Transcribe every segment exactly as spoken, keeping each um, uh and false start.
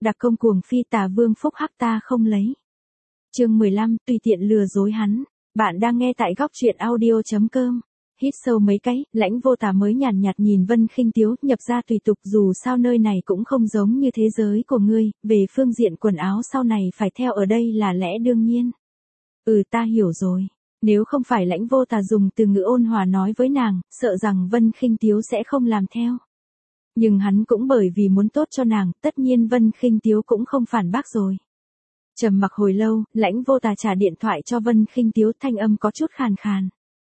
đặc công cuồng phi tà vương phúc hắc ta không lấy. Chương mười lăm, tùy tiện lừa dối hắn. Bạn đang nghe tại góc truyện audio chấm com. Hít sâu mấy cái, Lãnh Vô Tà mới nhàn nhạt nhìn Vân Khinh Tiếu, nhập ra tùy tục, dù sao nơi này cũng không giống như thế giới của ngươi, về phương diện quần áo sau này phải theo ở đây là lẽ đương nhiên. Ừ, ta hiểu rồi. Nếu không phải Lãnh Vô Tà dùng từ ngữ ôn hòa nói với nàng, sợ rằng Vân Khinh Tiếu sẽ không làm theo. Nhưng hắn cũng bởi vì muốn tốt cho nàng, tất nhiên Vân Khinh Tiếu cũng không phản bác rồi. Trầm mặc hồi lâu, Lãnh Vô Tà trả điện thoại cho Vân Khinh Tiếu, thanh âm có chút khàn khàn.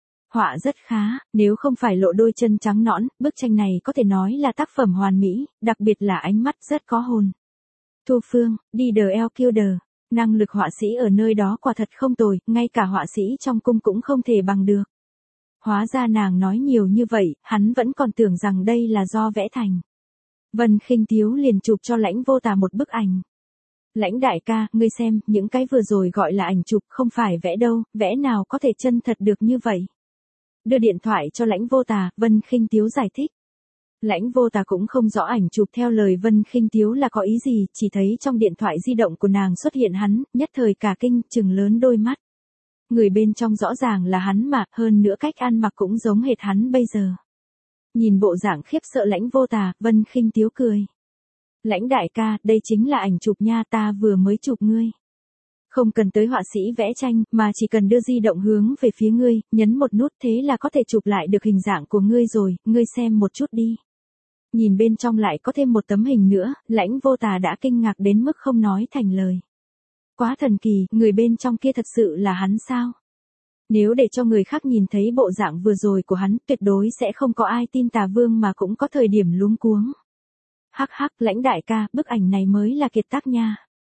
Họa rất khá, nếu không phải lộ đôi chân trắng nõn, bức tranh này có thể nói là tác phẩm hoàn mỹ, đặc biệt là ánh mắt rất có hồn. Thu Phương, đi đờ eo kiêu đờ, năng lực họa sĩ ở nơi đó quả thật không tồi, ngay cả họa sĩ trong cung cũng không thể bằng được. Hóa ra nàng nói nhiều như vậy, hắn vẫn còn tưởng rằng đây là do vẽ thành. Vân Khinh Tiếu liền chụp cho Lãnh Vô Tà một bức ảnh. Lãnh đại ca, ngươi xem, những cái vừa rồi gọi là ảnh chụp, không phải vẽ đâu, vẽ nào có thể chân thật được như vậy. Đưa điện thoại cho Lãnh Vô Tà, Vân Khinh Tiếu giải thích. Lãnh Vô Tà cũng không rõ ảnh chụp theo lời Vân Khinh Tiếu là có ý gì, chỉ thấy trong điện thoại di động của nàng xuất hiện hắn, nhất thời cả kinh, trừng lớn đôi mắt. Người bên trong rõ ràng là hắn mà, hơn nữa cách ăn mặc cũng giống hệt hắn bây giờ. Nhìn bộ dạng khiếp sợ Lãnh Vô Tà, Vân Khinh Tiếu cười. Lãnh đại ca, đây chính là ảnh chụp nha, ta vừa mới chụp ngươi. Không cần tới họa sĩ vẽ tranh, mà chỉ cần đưa di động hướng về phía ngươi, nhấn một nút thế là có thể chụp lại được hình dạng của ngươi rồi, ngươi xem một chút đi. Nhìn bên trong lại có thêm một tấm hình nữa, Lãnh Vô Tà đã kinh ngạc đến mức không nói thành lời. Quá thần kỳ, người bên trong kia thật sự là hắn sao? Nếu để cho người khác nhìn thấy bộ dạng vừa rồi của hắn, tuyệt đối sẽ không có ai tin Tà Vương mà cũng có thời điểm luống cuống. Hắc hắc, Lãnh đại ca, bức ảnh này mới là kiệt tác nha.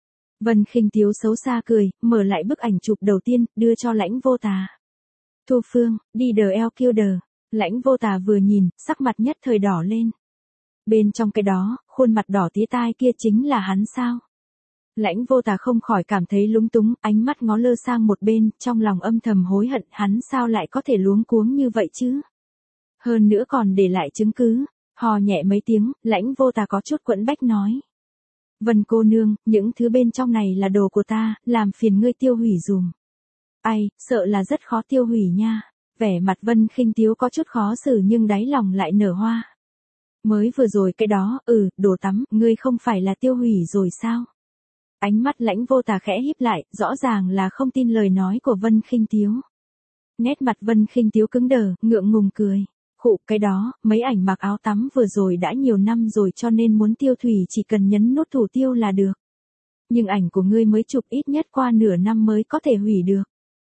Vân Khinh Tiếu xấu xa cười, mở lại bức ảnh chụp đầu tiên, đưa cho Lãnh Vô Tà. Thu Phương, đi đờ eo kiêu đờ. Lãnh Vô Tà vừa nhìn, sắc mặt nhất thời đỏ lên. Bên trong cái đó, khuôn mặt đỏ tía tai kia chính là hắn sao? Lãnh Vô Tà không khỏi cảm thấy lúng túng, ánh mắt ngó lơ sang một bên, trong lòng âm thầm hối hận, hắn sao lại có thể luống cuống như vậy chứ? Hơn nữa còn để lại chứng cứ. Hò nhẹ mấy tiếng, Lãnh Vô Tà có chút quẫn bách nói. Vân cô nương, những thứ bên trong này là đồ của ta, làm phiền ngươi tiêu hủy dùm. Ai, sợ là rất khó tiêu hủy nha. Vẻ mặt Vân Khinh Tiếu có chút khó xử nhưng đáy lòng lại nở hoa. Mới vừa rồi cái đó, ừ, đồ tắm, ngươi không phải là tiêu hủy rồi sao? Ánh mắt Lãnh Vô Tà khẽ híp lại, rõ ràng là không tin lời nói của Vân Khinh Tiếu. Nét mặt Vân Khinh Tiếu cứng đờ, ngượng ngùng cười. Khụ, cái đó, mấy ảnh mặc áo tắm vừa rồi đã nhiều năm rồi cho nên muốn tiêu thủy chỉ cần nhấn nút thủ tiêu là được. Nhưng ảnh của ngươi mới chụp ít nhất qua nửa năm mới có thể hủy được.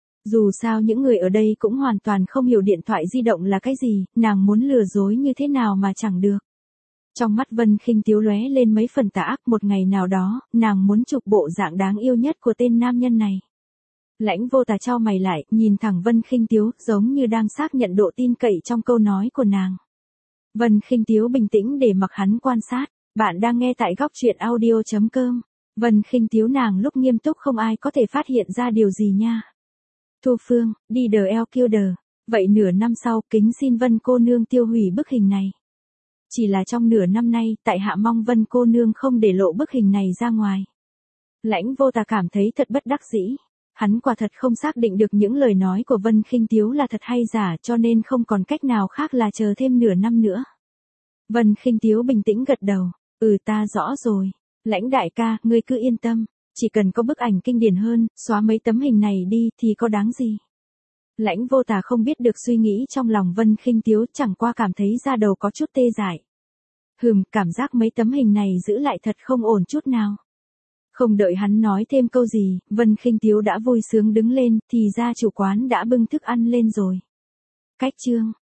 Dù sao những người ở đây cũng hoàn toàn không hiểu điện thoại di động là cái gì, nàng muốn lừa dối như thế nào mà chẳng được. Trong mắt Vân Khinh Tiếu lóe lên mấy phần tà ác, một ngày nào đó, nàng muốn chụp bộ dạng đáng yêu nhất của tên nam nhân này. Lãnh Vô Tà chau mày lại, nhìn thẳng Vân Khinh Tiếu, giống như đang xác nhận độ tin cậy trong câu nói của nàng. Vân Khinh Tiếu bình tĩnh để mặc hắn quan sát. Bạn đang nghe tại góc truyện audio chấm com. Vân Khinh Tiếu nàng lúc nghiêm túc không ai có thể phát hiện ra điều gì nha. Thu Phương, đi đờ eo kiêu đờ. Vậy nửa năm sau, kính xin Vân cô nương tiêu hủy bức hình này. Chỉ là trong nửa năm nay, tại hạ mong Vân cô nương không để lộ bức hình này ra ngoài. Lãnh Vô Tà cảm thấy thật bất đắc dĩ. Hắn quả thật không xác định được những lời nói của Vân Khinh Tiếu là thật hay giả cho nên không còn cách nào khác là chờ thêm nửa năm nữa. Vân Khinh Tiếu bình tĩnh gật đầu. Ừ, ta rõ rồi. Lãnh đại ca, ngươi cứ yên tâm. Chỉ cần có bức ảnh kinh điển hơn, xóa mấy tấm hình này đi thì có đáng gì. Lãnh Vô Tà không biết được suy nghĩ trong lòng Vân Khinh Tiếu, chẳng qua cảm thấy da đầu có chút tê dại. Hừm, cảm giác mấy tấm hình này giữ lại thật không ổn chút nào. Không đợi hắn nói thêm câu gì, Vân Khinh Tiếu đã vui sướng đứng lên, thì ra chủ quán đã bưng thức ăn lên rồi. Cách chương